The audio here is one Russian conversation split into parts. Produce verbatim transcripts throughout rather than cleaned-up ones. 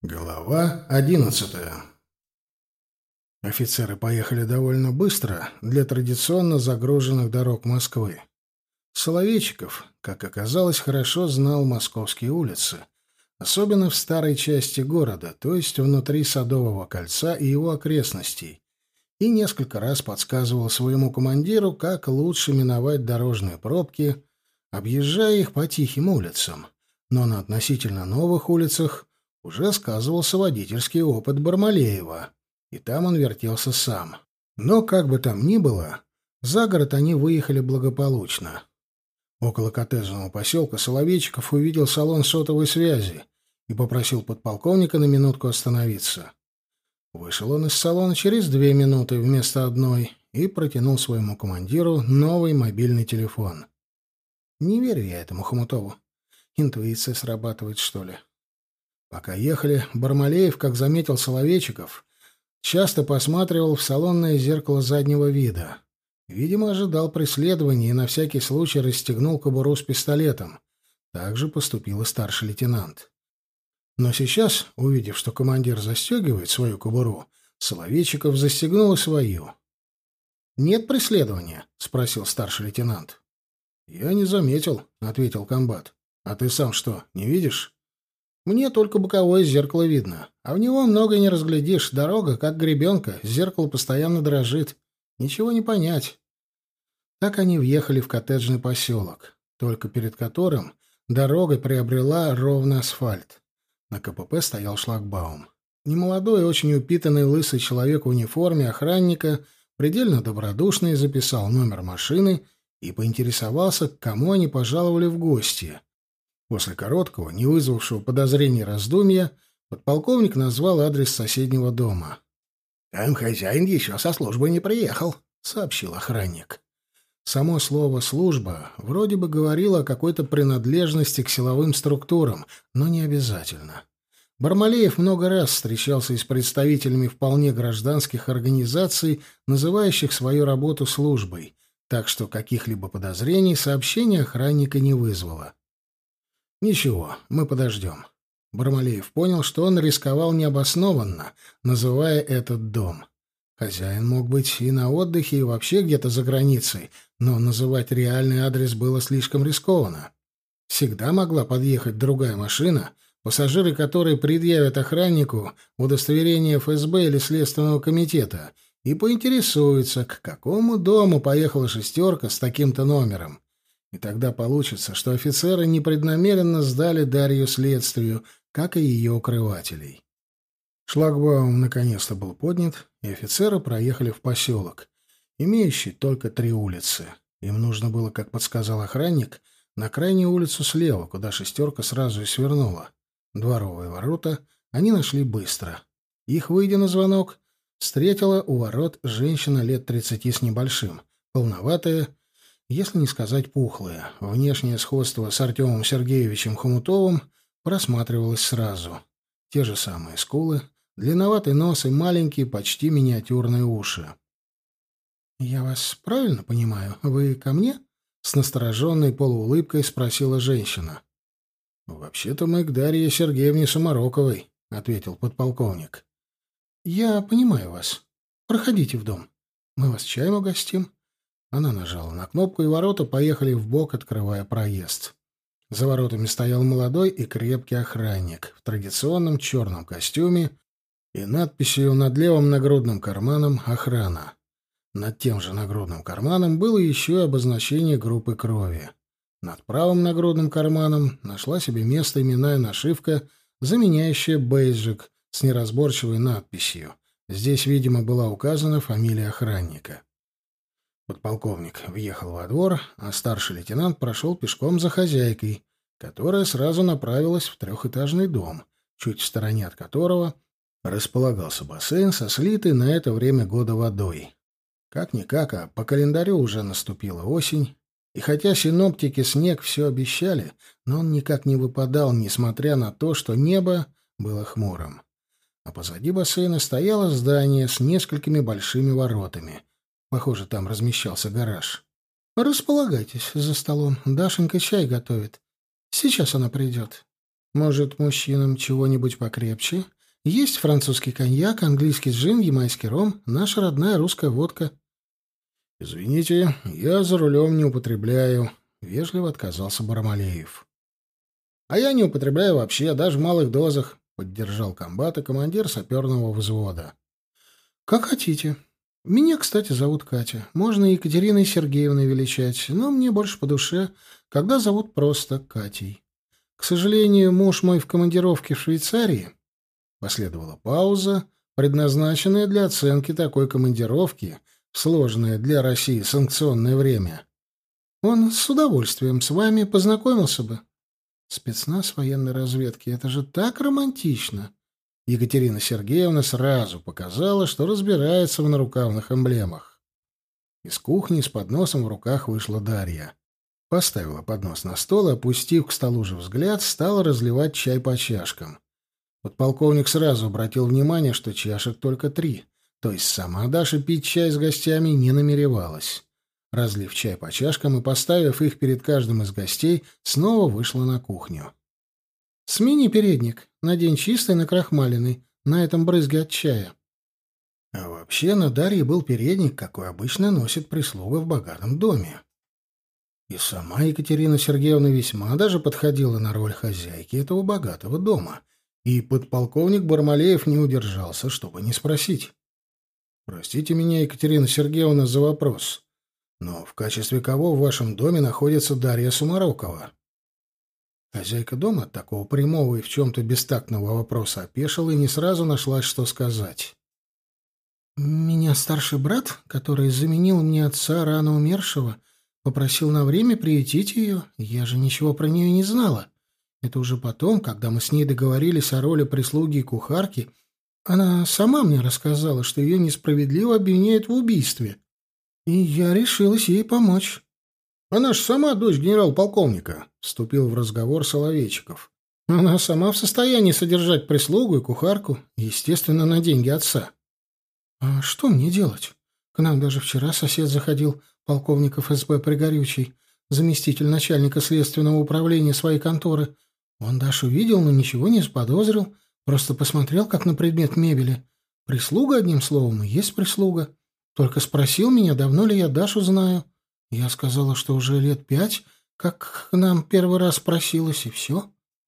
Глава одиннадцатая. Офицеры поехали довольно быстро для традиционно загруженных дорог Москвы. Соловейчиков, как оказалось, хорошо знал московские улицы, особенно в старой части города, то есть внутри Садового кольца и его окрестностей, и несколько раз подсказывал своему командиру, как лучше миновать дорожные пробки, объезжая их по тихим улицам. Но на относительно новых улицах уже сказывался водительский опыт Бармалеева, и там он вертелся сам. Но, как бы там ни было, за город они выехали благополучно. Около коттеджного поселка Соловейчиков увидел салон сотовой связи и попросил подполковника на минутку остановиться. Вышел он из салона через две минуты вместо одной и протянул своему командиру новый мобильный телефон. Не верю я этому Хомутову. Интуиция срабатывает, что ли? Пока ехали, Бармалеев, как заметил Соловейчиков, часто посматривал в салонное зеркало заднего вида. Видимо, ожидал преследования и на всякий случай расстегнул кобуру с пистолетом. Так же поступил и старший лейтенант. Но сейчас, увидев, что командир застегивает свою кобуру, Соловейчиков застегнул и свою. «Нет преследования?» — спросил старший лейтенант. «Я не заметил», — ответил комбат. «А ты сам что, не видишь?» «Мне только боковое зеркало видно, а в него много не разглядишь. Дорога, как гребенка, зеркало постоянно дрожит. Ничего не понять». Так они въехали в коттеджный поселок, только перед которым дорога приобрела ровный асфальт. На КПП стоял шлагбаум. Немолодой, очень упитанный лысый человек в униформе охранника, предельно добродушный, записал номер машины и поинтересовался, к кому они пожаловали в гости. После короткого, не вызвавшего подозрений раздумья, подполковник назвал адрес соседнего дома. «Там хозяин еще со службы не приехал», — сообщил охранник. Само слово «служба» вроде бы говорило о какой-то принадлежности к силовым структурам, но не обязательно. Бармалеев много раз встречался и с представителями вполне гражданских организаций, называющих свою работу службой, так что каких-либо подозрений сообщение охранника не вызвало. «Ничего, мы подождем». Бармалеев понял, что он рисковал необоснованно, называя этот дом. Хозяин мог быть и на отдыхе, и вообще где-то за границей, но называть реальный адрес было слишком рискованно. Всегда могла подъехать другая машина, пассажиры которой предъявят охраннику удостоверение эф эс бэ или Следственного комитета и поинтересуются, к какому дому поехала шестерка с таким-то номером. И тогда получится, что офицеры непреднамеренно сдали Дарью следствию, как и ее укрывателей. Шлагбаум наконец-то был поднят, и офицеры проехали в поселок, имеющий только три улицы. Им нужно было, как подсказал охранник, на крайнюю улицу слева, куда шестерка сразу и свернула. Дворовые ворота они нашли быстро. Их, выйдя на звонок, встретила у ворот женщина лет тридцати с небольшим, полноватая, если не сказать пухлая. Внешнее сходство с Артемом Сергеевичем Хомутовым просматривалось сразу. Те же самые скулы, длинноватый нос и маленькие, почти миниатюрные уши. «Я вас правильно понимаю? Вы ко мне?» — с настороженной полуулыбкой спросила женщина. «Вообще-то мы к Дарье Сергеевне Сумароковой», — ответил подполковник. «Я понимаю вас. Проходите в дом. Мы вас чаем угостим». Она нажала на кнопку, и ворота поехали вбок, открывая проезд. За воротами стоял молодой и крепкий охранник в традиционном черном костюме и надписью над левым нагрудным карманом «Охрана». Над тем же нагрудным карманом было еще и обозначение группы крови. Над правым нагрудным карманом нашла себе место именная нашивка, заменяющая бейджик с неразборчивой надписью. Здесь, видимо, была указана фамилия охранника. Подполковник въехал во двор, а старший лейтенант прошел пешком за хозяйкой, которая сразу направилась в трехэтажный дом, чуть в стороне от которого располагался бассейн со слитой на это время года водой. Как-никак, а по календарю уже наступила осень, и хотя синоптики снег все обещали, но он никак не выпадал, несмотря на то, что небо было хмурым. А позади бассейна стояло здание с несколькими большими воротами. Похоже, там размещался гараж. «Располагайтесь за столом. Дашенька чай готовит. Сейчас она придет. Может, мужчинам чего-нибудь покрепче? Есть французский коньяк, английский джин, ямайский ром, наша родная русская водка». «Извините, я за рулем не употребляю», — вежливо отказался Бармалеев. «А я не употребляю вообще, даже в малых дозах», — поддержал комбата командир саперного взвода. «Как хотите. Меня, кстати, зовут Катя. Можно Екатериной Сергеевной величать, но мне больше по душе, когда зовут просто Катей. К сожалению, муж мой в командировке в Швейцарии». Последовала пауза, предназначенная для оценки такой командировки в сложное для России санкционное время. «Он с удовольствием с вами познакомился бы». Спецназ военной разведки — это же так романтично. Екатерина Сергеевна сразу показала, что разбирается в нарукавных эмблемах. Из кухни с подносом в руках вышла Дарья. Поставила поднос на стол и, опустив к столу же взгляд, стала разливать чай по чашкам. Подполковник сразу обратил внимание, что чашек только три, то есть сама Даша пить чай с гостями не намеревалась. Разлив чай по чашкам и поставив их перед каждым из гостей, снова вышла на кухню. «Смени передник, надень чистый накрахмаленный, на этом брызги от чая». А вообще на Дарье был передник, какой обычно носит прислуга в богатом доме. И сама Екатерина Сергеевна весьма даже подходила на роль хозяйки этого богатого дома, и подполковник Бармалеев не удержался, чтобы не спросить. «Простите меня, Екатерина Сергеевна, за вопрос. Но в качестве кого в вашем доме находится Дарья Сумарокова?» Хозяйка дома от такого прямого и в чем-то бестактного вопроса опешила и не сразу нашлась, что сказать. «Меня старший брат, который заменил мне отца рано умершего, попросил на время приютить ее. Я же ничего про нее не знала. Это уже потом, когда мы с ней договорились о роли прислуги и кухарки, она сама мне рассказала, что ее несправедливо обвиняют в убийстве. И я решилась ей помочь». «Она ж сама дочь генерал-полковника», — вступил в разговор Соловейчиков. «Она сама в состоянии содержать прислугу и кухарку, естественно, на деньги отца». «А что мне делать? К нам даже вчера сосед заходил, полковник эф эс бэ Пригорючий, заместитель начальника следственного управления своей конторы. Он Дашу видел, но ничего не заподозрил, просто посмотрел, как на предмет мебели. Прислуга, одним словом, и есть прислуга. Только спросил меня, давно ли я Дашу знаю. Я сказала, что уже лет пять, как к нам первый раз просилась, и все.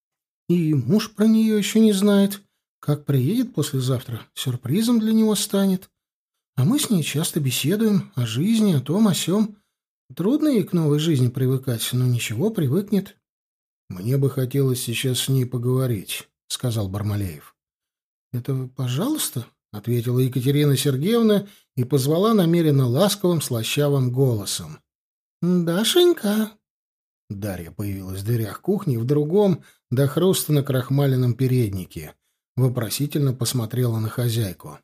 И муж про нее еще не знает. Как приедет послезавтра, сюрпризом для него станет. А мы с ней часто беседуем о жизни, о том, о сём. Трудно ей к новой жизни привыкать, но ничего, привыкнет». «Мне бы хотелось сейчас с ней поговорить», — сказал Бармалеев. «Это пожалуйста», — ответила Екатерина Сергеевна и позвала намеренно ласковым, слащавым голосом. «Дашенька!» Дарья появилась в дверях кухни в другом, до хруста на крахмаленном переднике. Вопросительно посмотрела на хозяйку.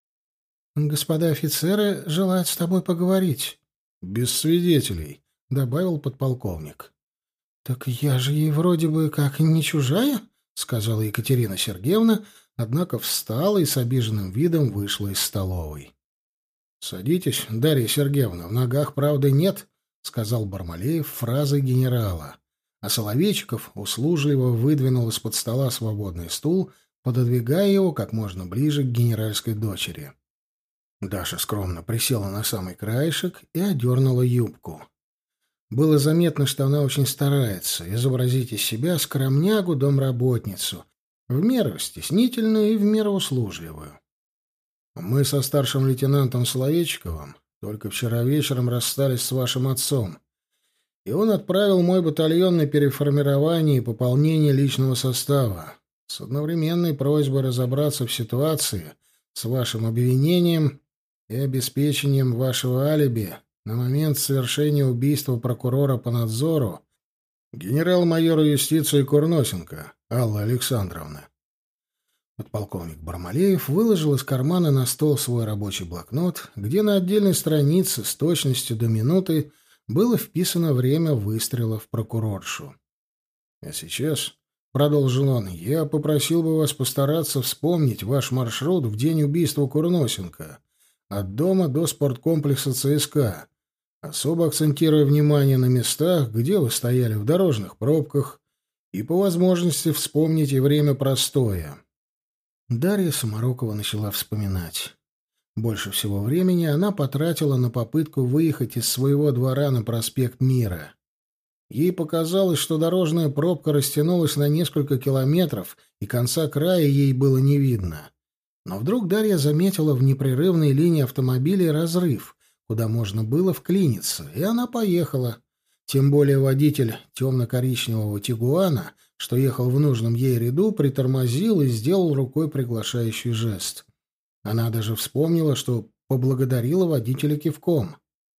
«Господа офицеры желают с тобой поговорить». «Без свидетелей», — добавил подполковник. «Так я же ей вроде бы как не чужая», — сказала Екатерина Сергеевна, однако встала и с обиженным видом вышла из столовой. «Садитесь, Дарья Сергеевна, в ногах правды нет», — сказал Бармалеев фразой генерала, а Соловейчиков услужливо выдвинул из-под стола свободный стул, пододвигая его как можно ближе к генеральской дочери. Даша скромно присела на самый краешек и одернула юбку. Было заметно, что она очень старается изобразить из себя скромнягу домработницу, в меру стеснительную и в меру услужливую. «Мы со старшим лейтенантом Соловейчиковым только вчера вечером расстались с вашим отцом, и он отправил мой батальон на переформирование и пополнение личного состава с одновременной просьбой разобраться в ситуации с вашим обвинением и обеспечением вашего алиби на момент совершения убийства прокурора по надзору генерал-майора юстиции Курносенко Аллы Александровны». Подполковник Бармалеев выложил из кармана на стол свой рабочий блокнот, где на отдельной странице с точностью до минуты было вписано время выстрела в прокуроршу. «А сейчас, — продолжил он, — я попросил бы вас постараться вспомнить ваш маршрут в день убийства Курносенко от дома до спорткомплекса ЦСКА, особо акцентируя внимание на местах, где вы стояли в дорожных пробках, и по возможности вспомните время простоя. Дарья Самарокова начала вспоминать. Больше всего времени она потратила на попытку выехать из своего двора на проспект Мира. Ей показалось, что дорожная пробка растянулась на несколько километров, и конца края ей было не видно. Но вдруг Дарья заметила в непрерывной линии автомобилей разрыв, куда можно было вклиниться, и она поехала. Тем более водитель темно-коричневого «Тигуана», что ехал в нужном ей ряду, притормозил и сделал рукой приглашающий жест. Она даже вспомнила, что поблагодарила водителя кивком.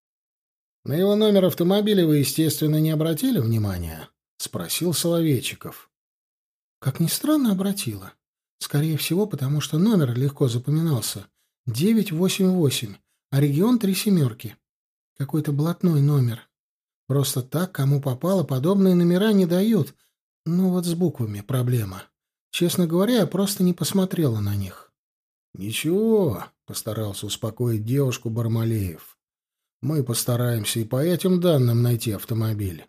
«На его номер автомобиля вы, естественно, не обратили внимания?» — спросил Соловейчиков. «Как ни странно, обратила. Скорее всего, потому что номер легко запоминался. девять восемь восемь, а регион три семерки. Какой-то блатной номер. Просто так, кому попало, подобные номера не дают. Ну вот с буквами проблема. Честно говоря, я просто не посмотрела на них». «Ничего», — постарался успокоить девушку Бармалеев. «Мы постараемся и по этим данным найти автомобиль».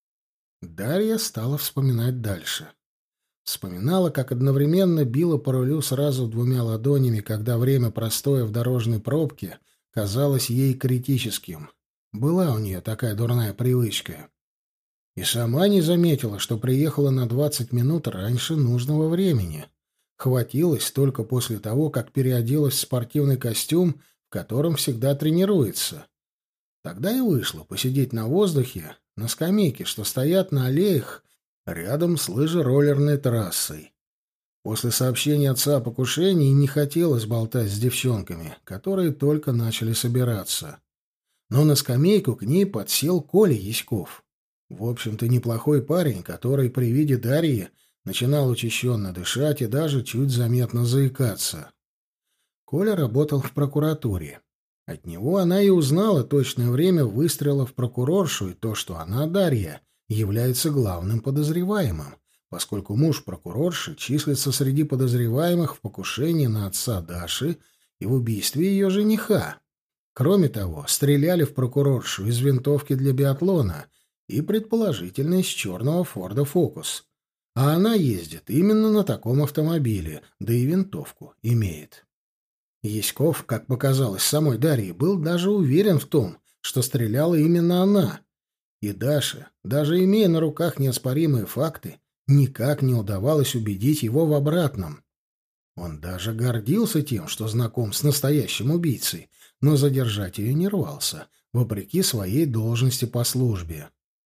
Дарья стала вспоминать дальше. Вспоминала, как одновременно била по рулю сразу двумя ладонями, когда время простоя в дорожной пробке казалось ей критическим. Была у нее такая дурная привычка. И сама не заметила, что приехала на двадцать минут раньше нужного времени. Хватилось только после того, как переоделась в спортивный костюм, в котором всегда тренируется. Тогда и вышло посидеть на воздухе, на скамейке, что стоят на аллеях рядом с лыжероллерной трассой. После сообщения отца о покушении не хотелось болтать с девчонками, которые только начали собираться. Но на скамейку к ней подсел Коля Яськов. В общем-то, неплохой парень, который при виде Дарьи начинал учащенно дышать и даже чуть заметно заикаться. Коля работал в прокуратуре. От него она и узнала точное время выстрела в прокуроршу и то, что она, Дарья, является главным подозреваемым, поскольку муж прокурорши числится среди подозреваемых в покушении на отца Даши и в убийстве ее жениха. Кроме того, стреляли в прокуроршу из винтовки для биатлона и, предположительно, из черного Форда Фокус. А она ездит именно на таком автомобиле, да и винтовку имеет. Яськов, как показалось самой Дарье, был даже уверен в том, что стреляла именно она. И Даше, даже имея на руках неоспоримые факты, никак не удавалось убедить его в обратном. Он даже гордился тем, что знаком с настоящим убийцей, но задержать ее не рвался, вопреки своей должности по службе.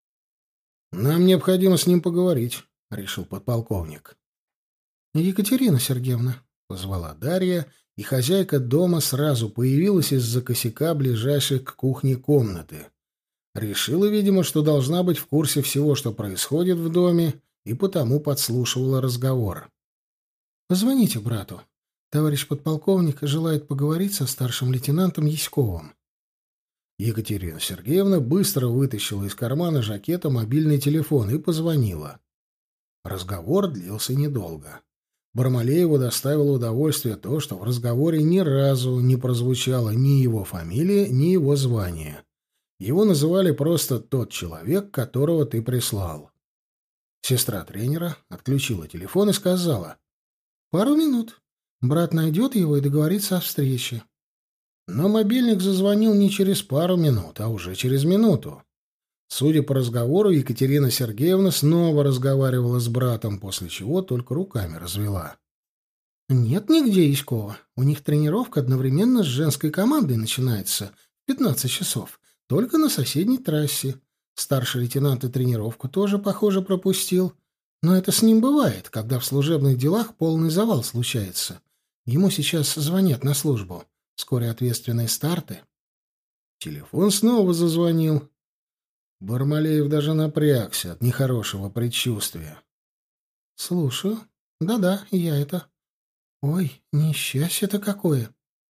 «Нам необходимо с ним поговорить», — решил подполковник. «Екатерина Сергеевна», — позвала Дарья, и хозяйка дома сразу появилась из-за косяка ближайшей к кухне комнаты. Решила, видимо, что должна быть в курсе всего, что происходит в доме, и потому подслушивала разговор. «Позвоните брату. Товарищ подполковник желает поговорить со старшим лейтенантом Яськовым». Екатерина Сергеевна быстро вытащила из кармана жакета мобильный телефон и позвонила. Разговор длился недолго. Бармалееву доставило удовольствие то, что в разговоре ни разу не прозвучало ни его фамилия, ни его звание. Его называли просто «тот человек, которого ты прислал». Сестра тренера отключила телефон и сказала: «Пару минут. Брат найдет его и договорится о встрече». Но мобильник зазвонил не через пару минут, а уже через минуту. Судя по разговору, Екатерина Сергеевна снова разговаривала с братом, после чего только руками развела. «Нет нигде Яськова. У них тренировка одновременно с женской командой начинается в пятнадцать часов, только на соседней трассе. Старший лейтенант и тренировку тоже, похоже, пропустил. Но это с ним бывает, когда в служебных делах полный завал случается. Ему сейчас звонят на службу. Вскоре ответственные старты». Телефон снова зазвонил. Бармалеев даже напрягся от нехорошего предчувствия. «Слушаю. Да-да, я это. Ой, несчастье-то какое.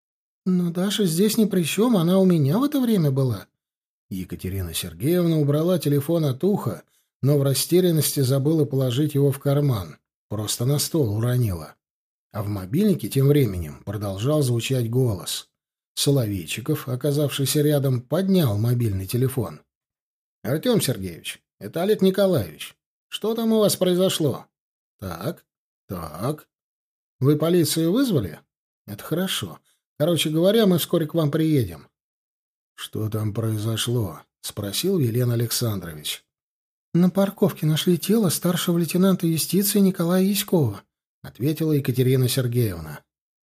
Но Даша здесь ни при чем, она у меня в это время была». Екатерина Сергеевна убрала телефон от уха, но в растерянности забыла положить его в карман. Просто на стол уронила. А в мобильнике тем временем продолжал звучать голос. Соловейчиков, оказавшийся рядом, поднял мобильный телефон. «Артем Сергеевич, это Олег Николаевич. Что там у вас произошло?» «Так, так. Вы полицию вызвали? Это хорошо. Короче говоря, мы вскоре к вам приедем. Что там произошло? Спросил Вилен Александрович. На парковке нашли тело старшего лейтенанта юстиции Николая Яськова, ответила Екатерина Сергеевна.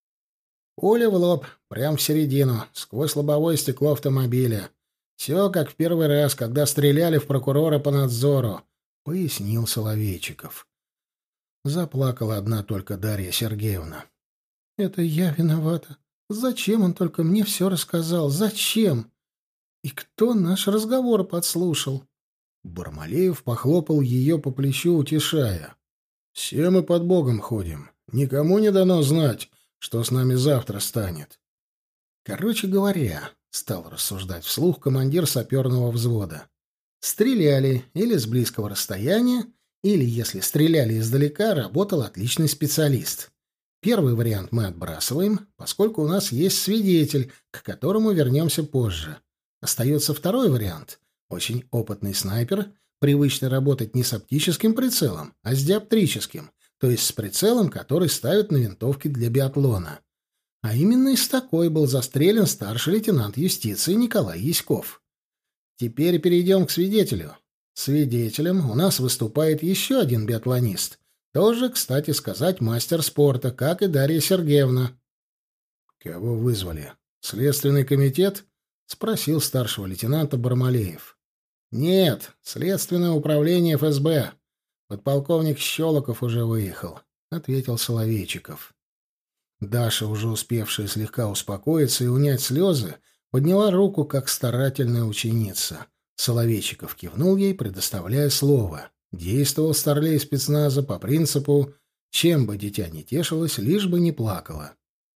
Пуля в лоб, прямо в середину, сквозь лобовое стекло автомобиля. Все как в первый раз, когда стреляли в прокурора по надзору, пояснил Соловейчиков. Заплакала одна только Дарья Сергеевна. Это я виновата. Зачем он только мне все рассказал? Зачем? И кто наш разговор подслушал? Бармалеев похлопал ее по плечу, утешая. Все мы под Богом ходим. Никому не дано знать, что с нами завтра станет. Короче говоря, стал рассуждать вслух командир саперного взвода. Стреляли или с близкого расстояния, или, если стреляли издалека, работал отличный специалист. Первый вариант мы отбрасываем, поскольку у нас есть свидетель, к которому вернемся позже. Остается второй вариант. Очень опытный снайпер, привычный работать не с оптическим прицелом, а с диоптрическим, то есть с прицелом, который ставят на винтовки для биатлона. А именно из такой был застрелен старший лейтенант юстиции Николай Яськов. Теперь перейдем к свидетелю. Свидетелем у нас выступает еще один биатлонист. Тоже, кстати сказать, мастер спорта, как и Дарья Сергеевна. «Кого вызвали? Следственный комитет?» — спросил старшего лейтенанта Бармалеев. «Нет, следственное управление эф эс бэ. Подполковник Щелоков уже выехал», — ответил Соловейчиков. Даша, уже успевшая слегка успокоиться и унять слезы, подняла руку, как старательная ученица. Соловейчиков кивнул ей, предоставляя слово. Действовал старлей спецназа по принципу «чем бы дитя не тешилось, лишь бы не плакало».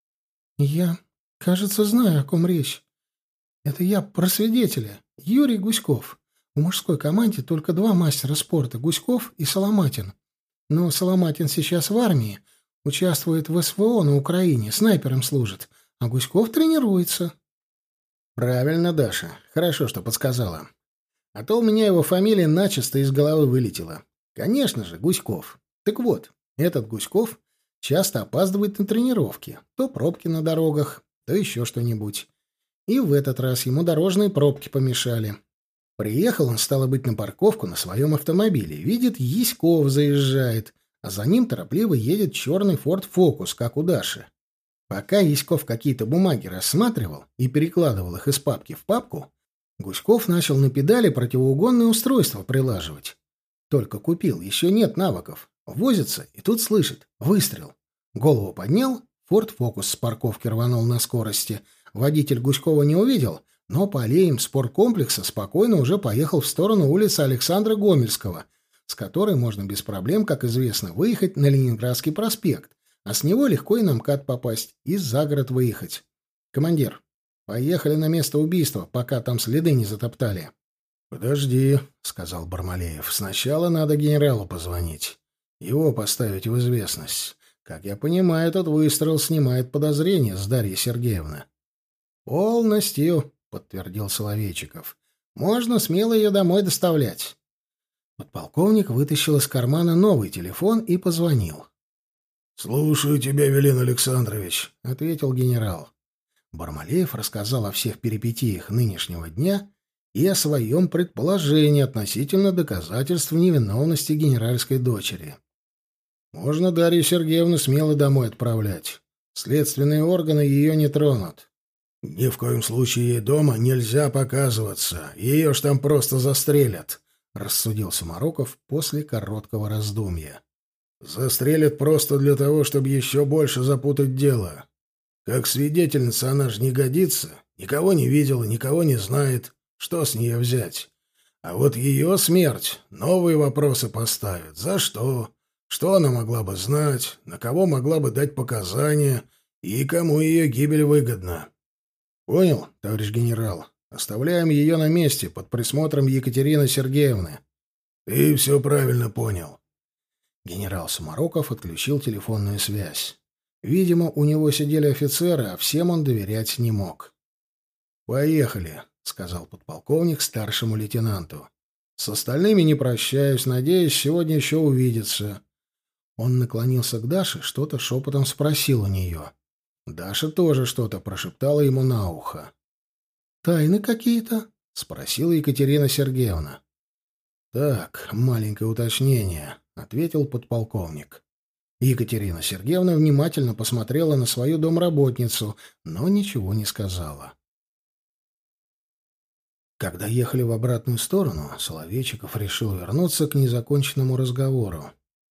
«Я, кажется, знаю, о ком речь. Это я про свидетеля. Юрий Гуськов. В мужской команде только два мастера спорта — Гуськов и Соломатин. Но Соломатин сейчас в армии, участвует в эс вэ о на Украине, снайпером служит, а Гуськов тренируется». «Правильно, Даша. Хорошо, что подсказала. А то у меня его фамилия начисто из головы вылетела. Конечно же, Гуськов. Так вот, этот Гуськов часто опаздывает на тренировки. То пробки на дорогах, то еще что-нибудь. И в этот раз ему дорожные пробки помешали. Приехал он, стало быть, на парковку на своем автомобиле. Видит, Яськов заезжает, а за ним торопливо едет черный Ford Focus, как у Даши. Пока Яськов какие-то бумаги рассматривал и перекладывал их из папки в папку, Гуськов начал на педали противоугонное устройство прилаживать. Только купил, еще нет навыков. Возится, и тут слышит. Выстрел. Голову поднял, Ford Focus с парковки рванул на скорости. Водитель Гуськова не увидел, но по аллеям спорткомплекса спокойно уже поехал в сторону улицы Александра Гомельского, с которой можно без проблем, как известно, выехать на Ленинградский проспект, а с него легко и на МКАД попасть, и за город выехать. Командир, поехали на место убийства, пока там следы не затоптали. — Подожди, — сказал Бармалеев. — Сначала надо генералу позвонить. Его поставить в известность. Как я понимаю, этот выстрел снимает подозрения с Дарьи Сергеевны. — Полностью, — подтвердил Соловейчиков. — Можно смело ее домой доставлять. Подполковник вытащил из кармана новый телефон и позвонил. — Слушаю тебя, Вилен Александрович, — ответил генерал. Бармалеев рассказал о всех перипетиях нынешнего дня и о своем предположении относительно доказательств невиновности генеральской дочери. Можно Дарью Сергеевну смело домой отправлять. Следственные органы ее не тронут. Ни в коем случае ей дома нельзя показываться. Ее ж там просто застрелят, — рассудил Сумароков после короткого раздумья. Застрелят просто для того, чтобы еще больше запутать дело. Как свидетельница она же не годится, никого не видела, никого не знает. Что с нее взять? А вот ее смерть новые вопросы поставит. За что? Что она могла бы знать? На кого могла бы дать показания? И кому ее гибель выгодна? Понял, товарищ генерал? Оставляем ее на месте под присмотром Екатерины Сергеевны. Ты все правильно понял. Генерал Сумароков отключил телефонную связь. Видимо, у него сидели офицеры, а всем он доверять не мог. «Поехали», — сказал подполковник старшему лейтенанту. «С остальными не прощаюсь, надеюсь, сегодня еще увидеться. Он наклонился к Даше, что-то шепотом спросил у нее. Даша тоже что-то прошептала ему на ухо. «Тайны какие-то?» — спросила Екатерина Сергеевна. «Так, маленькое уточнение», — ответил подполковник. Екатерина Сергеевна внимательно посмотрела на свою домработницу, но ничего не сказала. Когда ехали в обратную сторону, Соловейчиков решил вернуться к незаконченному разговору.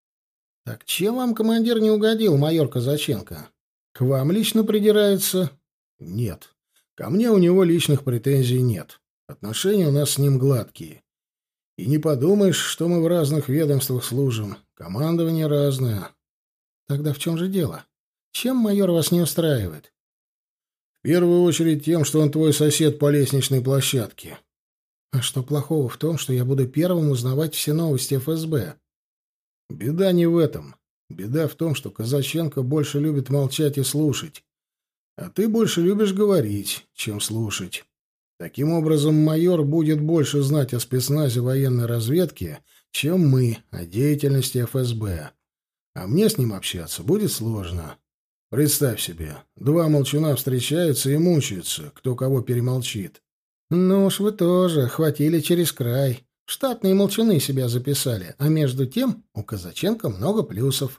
«Так чем вам командир не угодил, майор Казаченко? К вам лично придирается?» «Нет. Ко мне у него личных претензий нет. Отношения у нас с ним гладкие. И не подумаешь, что мы в разных ведомствах служим. Командование разное». «Тогда в чем же дело? Чем майор вас не устраивает?» «В первую очередь тем, что он твой сосед по лестничной площадке». «А что плохого в том, что я буду первым узнавать все новости эф эс бэ?» «Беда не в этом. Беда в том, что Казаченко больше любит молчать и слушать. А ты больше любишь говорить, чем слушать. Таким образом, майор будет больше знать о спецназе военной разведки, чем мы о деятельности эф эс бэ. А мне с ним общаться будет сложно. Представь себе, два молчуна встречаются и мучаются, кто кого перемолчит». «Ну уж вы тоже хватили через край. Штатные молчуны себя записали, а между тем у Казаченко много плюсов».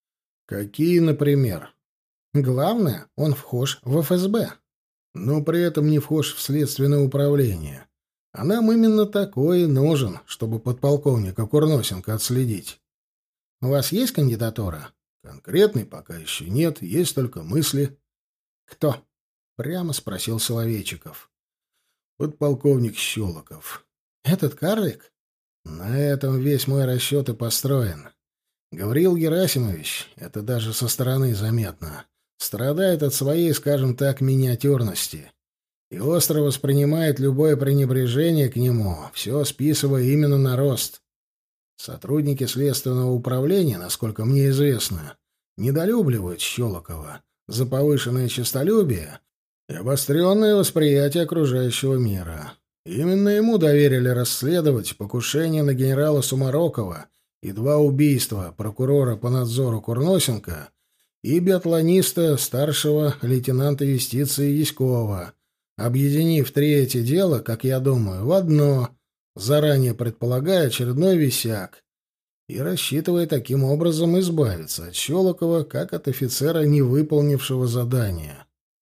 «Какие, например?» «Главное, он вхож в эф эс бэ. Но при этом не вхож в следственное управление. А нам именно такой и нужен, чтобы подполковника Курносенко отследить». «У вас есть кандидатура?» «Конкретной пока еще нет, есть только мысли». «Кто?» — прямо спросил Соловейчиков. «Подполковник Щелоков». «Этот карлик?» «На этом весь мой расчет и построен. Гавриил Герасимович, это даже со стороны заметно, страдает от своей, скажем так, миниатюрности и остро воспринимает любое пренебрежение к нему, все списывая именно на рост. Сотрудники следственного управления, насколько мне известно, недолюбливают Щелокова за повышенное честолюбие и обостренное восприятие окружающего мира. Именно ему доверили расследовать покушение на генерала Сумарокова и два убийства прокурора по надзору Курносенко и биатлониста старшего лейтенанта юстиции Яськова, объединив третье дело, как я думаю, в одно, заранее предполагая очередной висяк, и рассчитывая таким образом избавиться от Щелокова, как от офицера, не выполнившего задания.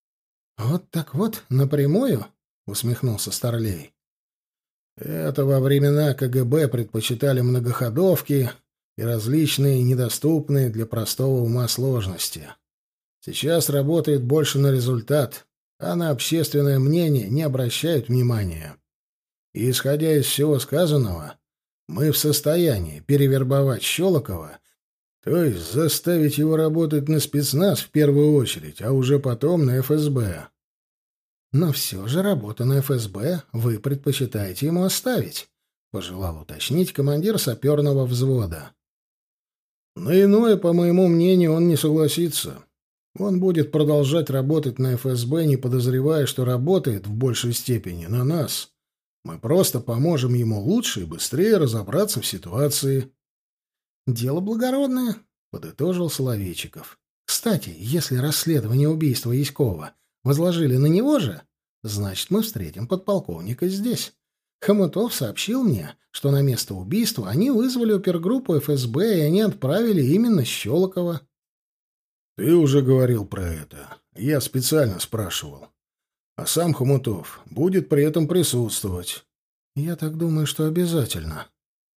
«Вот так вот, напрямую?» — усмехнулся Старлей. «Это во времена ка гэ бэ предпочитали многоходовки и различные недоступные для простого ума сложности. Сейчас работает больше на результат, а на общественное мнение не обращают внимания. И, исходя из всего сказанного, мы в состоянии перевербовать Щелокова, то есть заставить его работать на спецназ в первую очередь, а уже потом на эф эс бэ. Но все же работу на эф эс бэ вы предпочитаете ему оставить», — пожелал уточнить командир саперного взвода. «На иное, по моему мнению, он не согласится. Он будет продолжать работать на эф эс бэ, не подозревая, что работает в большей степени на нас. Мы просто поможем ему лучше и быстрее разобраться в ситуации». «Дело благородное», — подытожил Соловейчиков. «Кстати, если расследование убийства Яськова возложили на него же, значит, мы встретим подполковника здесь. Хомутов сообщил мне, что на место убийства они вызвали опергруппу эф эс бэ, и они отправили именно Щелокова». «Ты уже говорил про это. Я специально спрашивал. А сам Хомутов будет при этом присутствовать». «Я так думаю, что обязательно».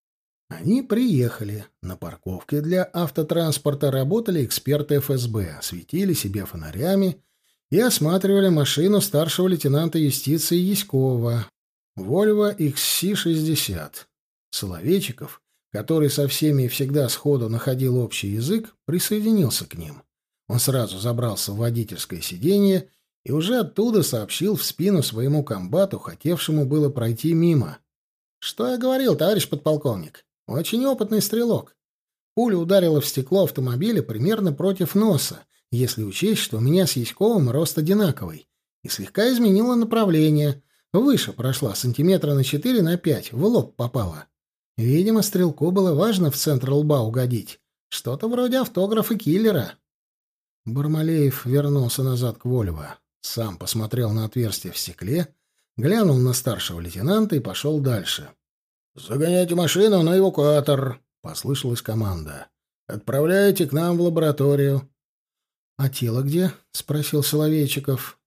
Они приехали. На парковке для автотранспорта работали эксперты эф эс бэ, светили себе фонарями и осматривали машину старшего лейтенанта юстиции Яськова, Volvo икс си шестьдесят. Соловейчиков, который со всеми и всегда сходу находил общий язык, присоединился к ним. Он сразу забрался в водительское сиденье и уже оттуда сообщил в спину своему комбату, хотевшему было пройти мимо. «Что я говорил, товарищ подполковник? Очень опытный стрелок. Пуля ударила в стекло автомобиля примерно против носа, если учесть, что у меня с Яськовым рост одинаковый, и слегка изменила направление. Выше прошла сантиметра на четыре на пять, в лоб попала. Видимо, стрелку было важно в центр лба угодить, Что-то вроде автографа киллера. Бармалеев вернулся назад к Вольво. Сам посмотрел на отверстие в стекле, глянул на старшего лейтенанта и пошел дальше. «Загоняйте машину на эвакуатор», — послышалась команда. «Отправляйте к нам в лабораторию». «А тело где?» — спросил Соловейчиков.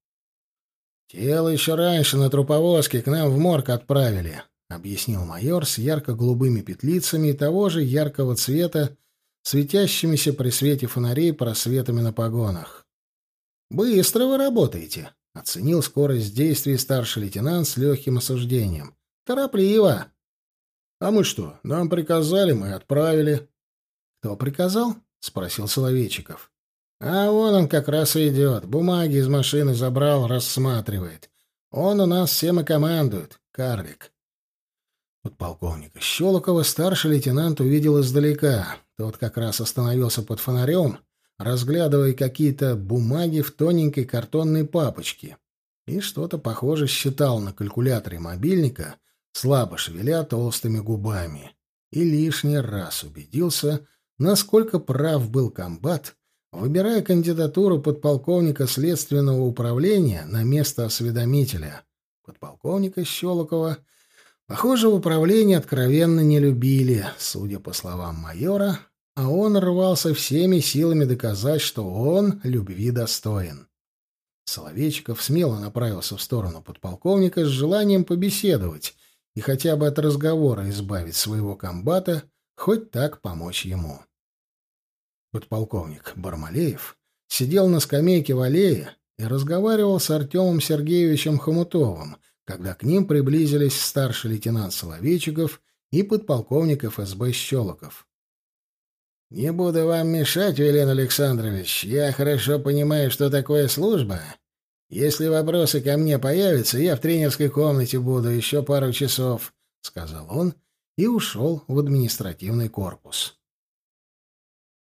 «Тело еще раньше на труповозке к нам в морг отправили», — объяснил майор с ярко-голубыми петлицами и того же яркого цвета, светящимися при свете фонарей просветами на погонах. «Быстро вы работаете», — оценил скорость действий старший лейтенант с легким осуждением. «Торопливо». «А мы что, нам приказали, мы отправили». «Кто приказал?» — спросил Соловейчиков. «А вон он как раз и идет. Бумаги из машины забрал, рассматривает. Он у нас всем и командует, карлик». Подполковника Щелокова старший лейтенант увидел издалека. Тот как раз остановился под фонарем, разглядывая какие-то бумаги в тоненькой картонной папочке, и что-то, похоже, считал на калькуляторе мобильника, слабо шевеля толстыми губами. И лишний раз убедился, насколько прав был комбат, выбирая кандидатуру подполковника следственного управления на место осведомителя. Подполковника Щелокова, похоже, в управлении откровенно не любили, судя по словам майора, а он рвался всеми силами доказать, что он любви достоин. Соловейчиков смело направился в сторону подполковника с желанием побеседовать и хотя бы от разговора избавить своего комбата, хоть так помочь ему. Подполковник Бармалеев сидел на скамейке в аллее и разговаривал с Артемом Сергеевичем Хомутовым, когда к ним приблизились старший лейтенант Соловейчиков и подполковник эф эс бэ Щелоков. «Не буду вам мешать, Вилен Александрович. Я хорошо понимаю, что такое служба. Если вопросы ко мне появятся, я в тренерской комнате буду еще пару часов», — сказал он и ушел в административный корпус.